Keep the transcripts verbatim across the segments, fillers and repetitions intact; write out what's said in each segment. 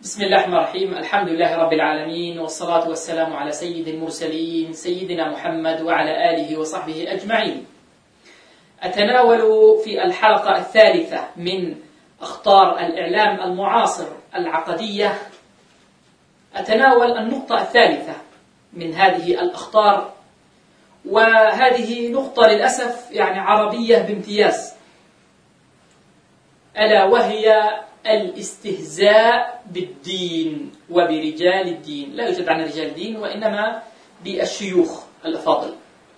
بسم الله الرحمن الرحيم. الحمد لله رب العالمين، والصلاة والسلام على سيد المرسلين سيدنا محمد وعلى آله وصحبه أجمعين. أتناول في الحلقة الثالثة من أخطار الإعلام المعاصر العقدية أتناول النقطة الثالثة من هذه الأخطار، وهذه نقطة للأسف يعني عربية بامتياز، ألا وهي الاستهزاء بالدين وبرجال الدين. لا يوجد عن رجال الدين، وإنما بالشيوخ الأفاضل.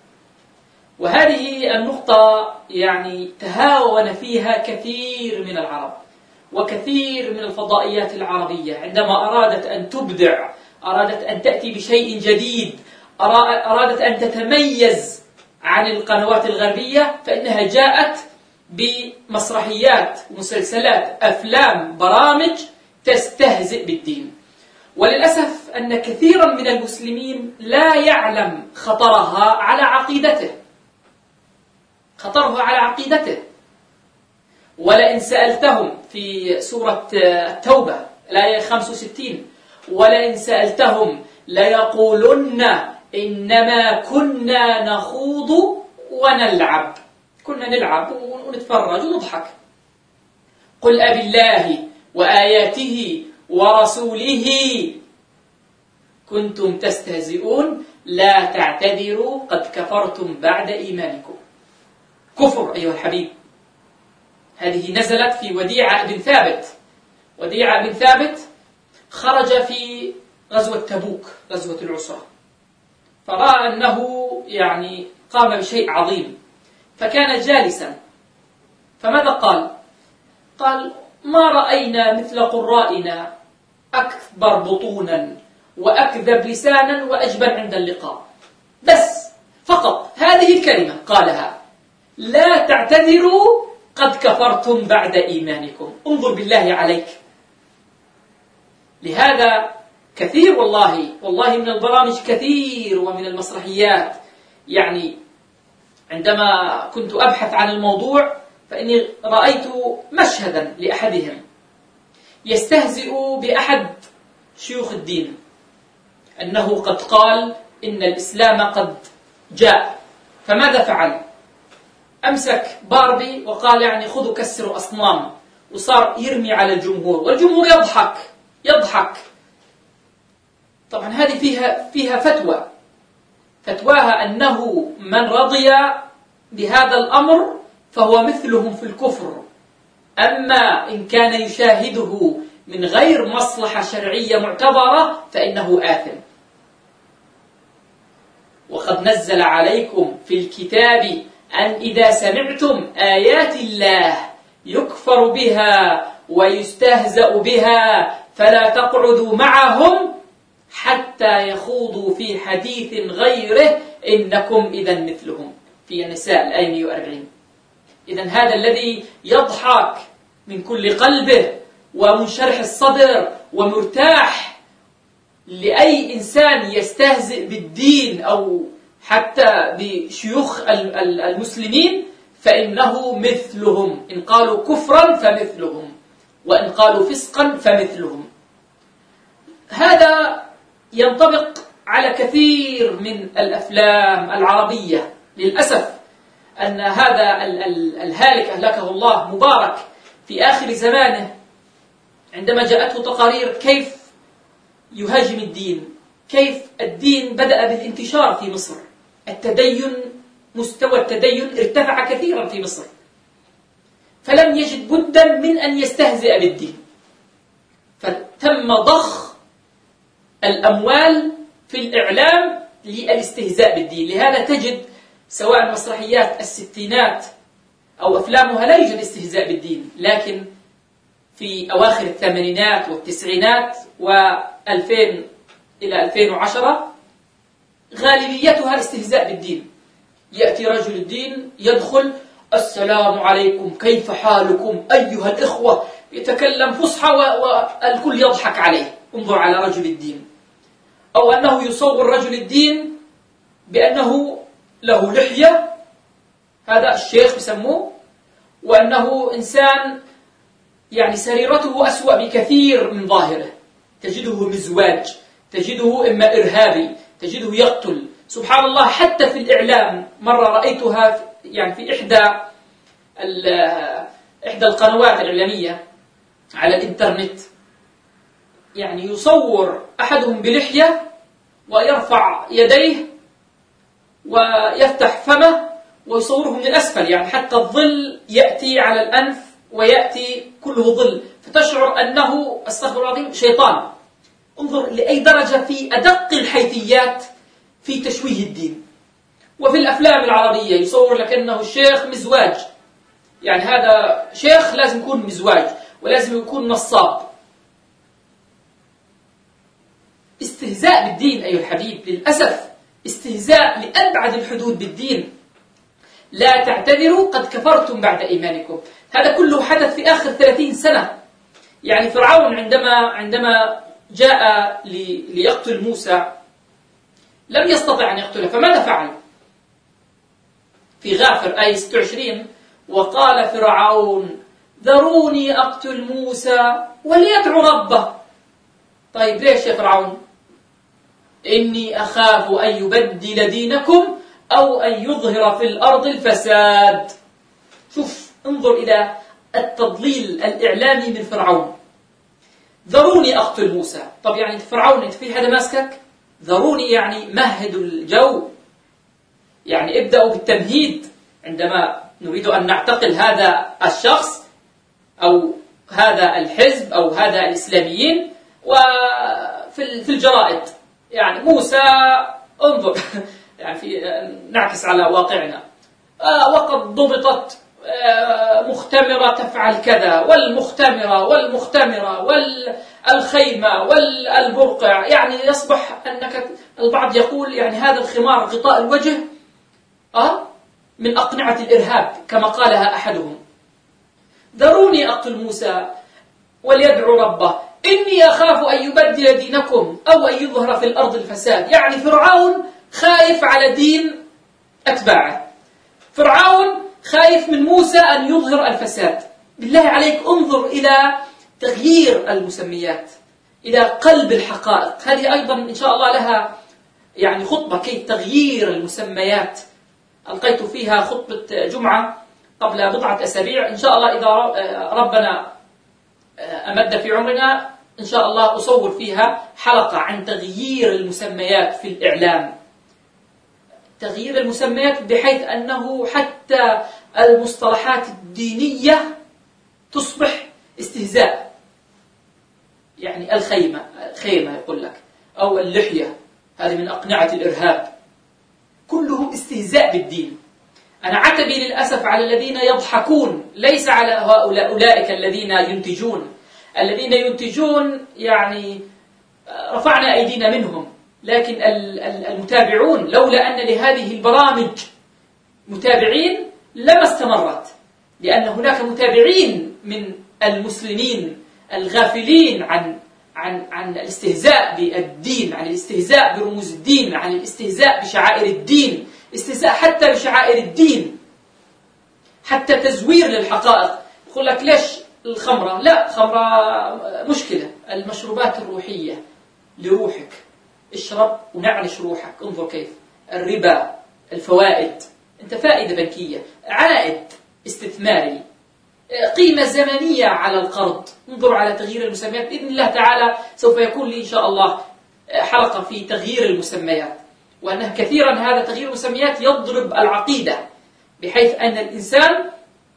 وهذه النقطة يعني تهاون فيها كثير من العرب وكثير من الفضائيات العربية عندما أرادت أن تبدع، أرادت أن تأتي بشيء جديد، أرادت أن تتميز عن القنوات الغربية، فإنها جاءت بمسرحيات، مسلسلات، أفلام، برامج تستهزئ بالدين. وللأسف أن كثيرا من المسلمين لا يعلم خطرها على عقيدته خطرها على عقيدته ولئن سألتهم في سورة التوبة الآية خمسة وستين: ولئن سألتهم ليقولن إنما كنا نخوض ونلعب، كنا نلعب ونتفرج ونضحك. قل أبي الله وآياته ورسوله كنتم تستهزئون لا تعتذروا قد كفرتم بعد إيمانكم. كفر أيها الحبيب. هذه نزلت في وديعة بن ثابت. وديعة بن ثابت خرج في غزوة تبوك، غزوة العسرة، فرأى أنه يعني قام بشيء عظيم، فكان جالسا، فماذا قال؟ قال: ما رأينا مثل قرائنا أكبر بطونا وأكذب لسانا وأجبن عند اللقاء. بس فقط هذه الكلمة قالها: لا تعتذروا قد كفرتم بعد إيمانكم. انظر بالله عليك. لهذا كثير والله والله من البرامج كثير ومن المسرحيات، يعني عندما كنت أبحث عن الموضوع فإني رأيت مشهدا لأحدهم يستهزئ بأحد شيوخ الدين، أنه قد قال إن الإسلام قد جاء. فماذا فعل؟ أمسك باربي وقال يعني خذوا كسروا أصنام، وصار يرمي على الجمهور، والجمهور يضحك يضحك. طبعا هذه فيها فيها فتوى فتواها أنه من رضي بهذا الأمر فهو مثلهم في الكفر، أما إن كان يشاهده من غير مصلحة شرعية معتبرة فإنه آثم. وقد نزل عليكم في الكتاب أن إذا سمعتم آيات الله يكفر بها ويستهزأ بها فلا تقعدوا معهم حتى يخوضوا في حديث غيره إنكم إذا مثلهم، في النساء الآية مئة وأربعين. إذن هذا الذي يضحك من كل قلبه ومنشرح الصدر ومرتاح لأي إنسان يستهزئ بالدين أو حتى بشيوخ المسلمين فإنه مثلهم، إن قالوا كفرا فمثلهم، وإن قالوا فسقا فمثلهم. هذا ينطبق على كثير من الأفلام العربية. للأسف أن هذا الهالك أهلكه الله مبارك في آخر زمانه عندما جاءته تقارير كيف يهاجم الدين، كيف الدين بدأ بالانتشار في مصر، التدين، مستوى التدين ارتفع كثيرا في مصر، فلم يجد بدا من أن يستهزئ بالدين، فتم ضخ الأموال في الإعلام للاستهزاء بالدين. لهذا تجد سواء مسرحيات الستينات أو أفلامها لا يوجد استهزاء بالدين، لكن في أواخر الثمانينات والتسعينات وألفين إلى ألفين وعشرة غالبيتها استهزاء بالدين. يأتي رجل الدين يدخل: السلام عليكم، كيف حالكم أيها الإخوة، يتكلم فصحى والكل يضحك عليه. انظر على رجل الدين. أو أنه يصور رجل الدين بأنه له لحية، هذا الشيخ بسموه، وأنه إنسان يعني سريرته أسوأ بكثير من ظاهره، تجده مزواج، تجده إما إرهابي، تجده يقتل. سبحان الله، حتى في الإعلام مرة رأيتها يعني في إحدى إحدى القنوات الإعلامية على الإنترنت، يعني يصور أحدهم بلحية ويرفع يديه ويفتح فمه ويصوره من الأسفل، يعني حتى الظل يأتي على الأنف ويأتي كله ظل، فتشعر أنه استغفر الله العظيم شيطان. انظر لأي درجة في أدق الحيثيات في تشويه الدين. وفي الأفلام العربية يصور لك أنه الشيخ مزواج، يعني هذا شيخ لازم يكون مزواج ولازم يكون نصاب. استهزاء بالدين أيها الحبيب، للأسف استهزاء لأبعد الحدود بالدين. لا تعتذروا قد كفرتم بعد إيمانكم. هذا كله حدث في آخر ثلاثين سنة. يعني فرعون عندما عندما جاء ليقتل موسى لم يستطع أن يقتله، فماذا فعل؟ في غافر آية ستة وعشرين: وقال فرعون ذروني أقتل موسى وليدعو ربه. طيب ليش يا فرعون؟ إني أخاف أن يبدل دينكم أو أن يظهر في الأرض الفساد. شوف، انظر إلى التضليل الإعلامي من فرعون. ذروني أقتل موسى. طب يعني فرعون أنت في حدا ماسكك؟ ذروني يعني مهدوا الجو، يعني ابدأوا بالتمهيد عندما نريد أن نعتقل هذا الشخص أو هذا الحزب أو هذا الإسلاميين. وفي في الجرائد يعني موسى انظر يعني في نعكس على واقعنا، وقد ضبطت مختمرة تفعل كذا، والمختمرة والمختمرة والخيمة والبرقع. يعني يصبح أنك البعض يقول يعني هذا الخمار غطاء الوجه أه من أقنعة الإرهاب كما قالها أحدهم. ذروني أقتل موسى وليدعو ربه إني أخاف أن يبدل دينكم أو أن يظهر في الأرض الفساد. يعني فرعون خايف على دين أتباعه، فرعون خايف من موسى أن يظهر الفساد. بالله عليك انظر إلى تغيير المسميات، إلى قلب الحقائق. هذه أيضا إن شاء الله لها يعني خطبة كي تغيير المسميات، ألقيت فيها خطبة جمعة قبل بضعة أسابيع. إن شاء الله إذا ربنا أمد في عمرنا إن شاء الله أصور فيها حلقة عن تغيير المسميات في الإعلام. تغيير المسميات بحيث أنه حتى المصطلحات الدينية تصبح استهزاء. يعني الخيمة خيمة يقول لك، أو اللحية هذه من أقنعة الإرهاب، كله استهزاء بالدين. أنا عتبي للأسف على الذين يضحكون، ليس على هؤلاء أولئك الذين ينتجون. الذين ينتجون يعني رفعنا أيدينا منهم، لكن المتابعون لولا أن لهذه البرامج متابعين لما استمرت، لأن هناك متابعين من المسلمين الغافلين عن عن عن الاستهزاء بالدين، عن الاستهزاء برموز الدين، عن الاستهزاء بشعائر الدين، استهزاء حتى بشعائر الدين، حتى تزوير للحقائق. يقول لك ليش الخمرة؟ لا، خمرة مشكلة. المشروبات الروحية لروحك، اشرب ونعنش روحك. انظر كيف الربا، الفوائد، انت فائدة بنكية، عائد استثماري، قيمة زمنية على القرض. انظر على تغيير المسميات. بإذن الله تعالى سوف يكون لي إن شاء الله حلقة في تغيير المسميات، وأنه كثيرا هذا تغيير المسميات يضرب العقيدة، بحيث أن الإنسان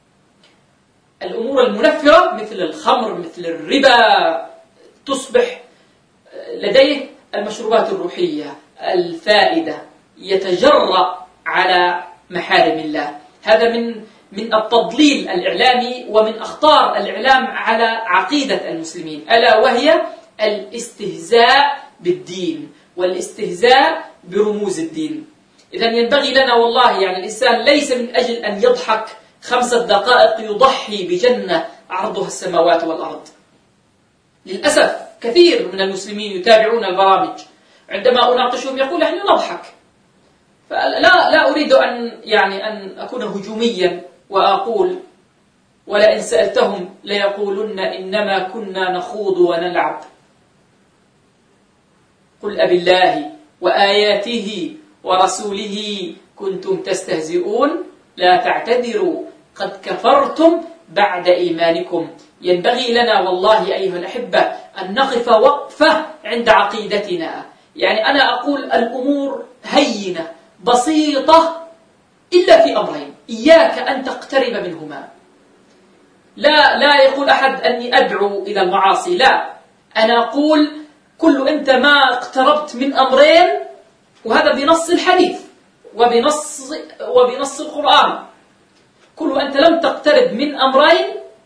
الأمور المنفرة مثل الخمر مثل الربا تصبح لديه المشروبات الروحية الفائدة، يتجرأ على محارم الله. هذا من من التضليل الإعلامي ومن أخطار الإعلام على عقيدة المسلمين، ألا وهي الاستهزاء بالدين والاستهزاء برموز الدين. إذن ينبغي لنا والله، يعني الإنسان ليس من أجل أن يضحك خمسة دقائق يضحي بجنة عرضها السماوات والأرض. للأسف كثير من المسلمين يتابعون البرامج، عندما أناقشهم يقول نحن نضحك. فلا لا أريد أن يعني أن أكون هجوميا وأقول ولئن سألتهم ليقولن إنما كنا نخوض ونلعب. قل أبالله وآياته ورسوله كنتم تستهزئون لا تعتذروا قد كفرتم بعد إيمانكم. ينبغي لنا والله أيها الأحبة أن نقف وقفة عند عقيدتنا. يعني أنا أقول الأمور هينة بسيطة إلا في أمرين إياك أن تقترب منهما. لا لا يقول أحد أني أدعو إلى المعاصي، لا، أنا أقول كل أنت ما اقتربت من أمرين، وهذا بنص الحديث وبنص وبنص القرآن، كل أنت لم تقترب من أمرين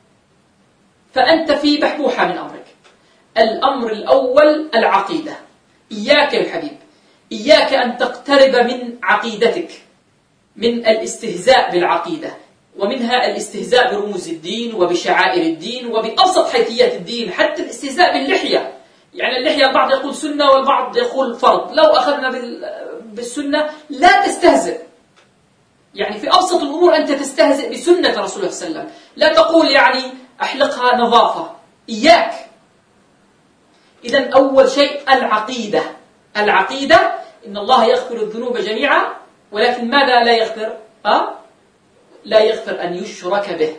فأنت في بحبوحة من أمرك. الأمر الأول العقيدة. إياك يا الحبيب، إياك أن تقترب من عقيدتك، من الاستهزاء بالعقيدة، ومنها الاستهزاء برموز الدين وبشعائر الدين وبأبسط حيثيات الدين، حتى الاستهزاء باللحية. يعني اللحية البعض يقول سنة والبعض يقول فرض. لو أخذنا بالسنة لا تستهزئ، يعني في أبسط الأمور أنت تستهزئ بسنة رسول الله صلى الله عليه وسلم، لا تقول يعني أحلقها نظافة. إياك. إذن أول شيء العقيدة. العقيدة إن الله يغفر الذنوب جميعا، ولكن ماذا لا يغفر؟ أه؟ لا يغفر أن يشرك به.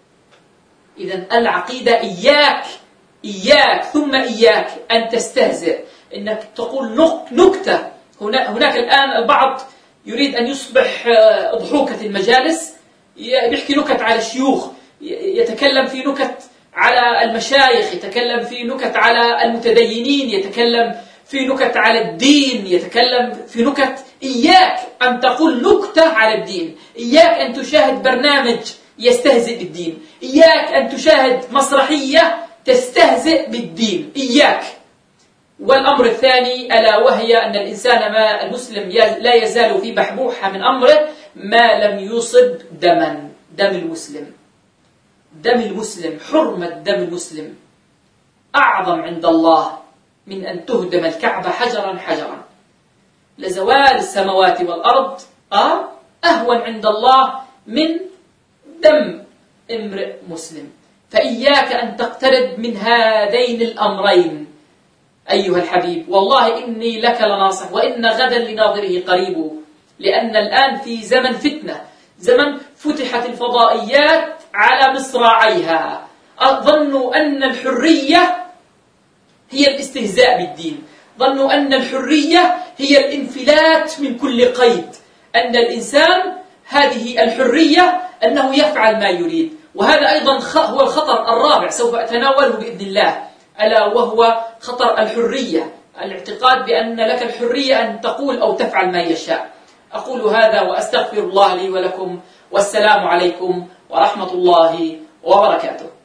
إذن العقيدة إياك إياك ثم إياك أن تستهزئ، إنك تقول نكتة. هناك الآن البعض يريد أن يصبح أضحوكة المجالس، يحكي نكت على الشيوخ، يتكلم في نكت على المشايخ، يتكلم في نكت على المتدينين، يتكلم في نكت على الدين، يتكلم في نكت. إياك أن تقول نكتة على الدين، إياك أن تشاهد برنامج يستهزئ بالدين، إياك أن تشاهد مسرحية تستهزئ بالدين. إياك. والأمر الثاني ألا وهي أن الإنسان ما المسلم لا يزال في بحبوحة من أمره ما لم يصب دما. دم المسلم، دم المسلم، حرمة دم المسلم أعظم عند الله من أن تهدم الكعبة حجرا حجرا. لزوال السماوات والأرض آه أهون عند الله من دم امرئ مسلم. فإياك أن تقترب من هذين الأمرين أيها الحبيب. والله إني لك لناصح، وإن غدا لناظره قريب. لأن الآن في زمن فتنة، زمن فتحت الفضائيات على مصراعيها. ظنوا أن الحرية هي الاستهزاء بالدين، ظنوا أن الحرية هي الانفلات من كل قيد، أن الإنسان هذه الحرية أنه يفعل ما يريد. وهذا أيضا هو الخطر الرابع سوف أتناوله بإذن الله، ألا وهو خطر الحرية، الاعتقاد بأن لك الحرية أن تقول أو تفعل ما يشاء. أقول هذا وأستغفر الله لي ولكم، والسلام عليكم ورحمة الله وبركاته.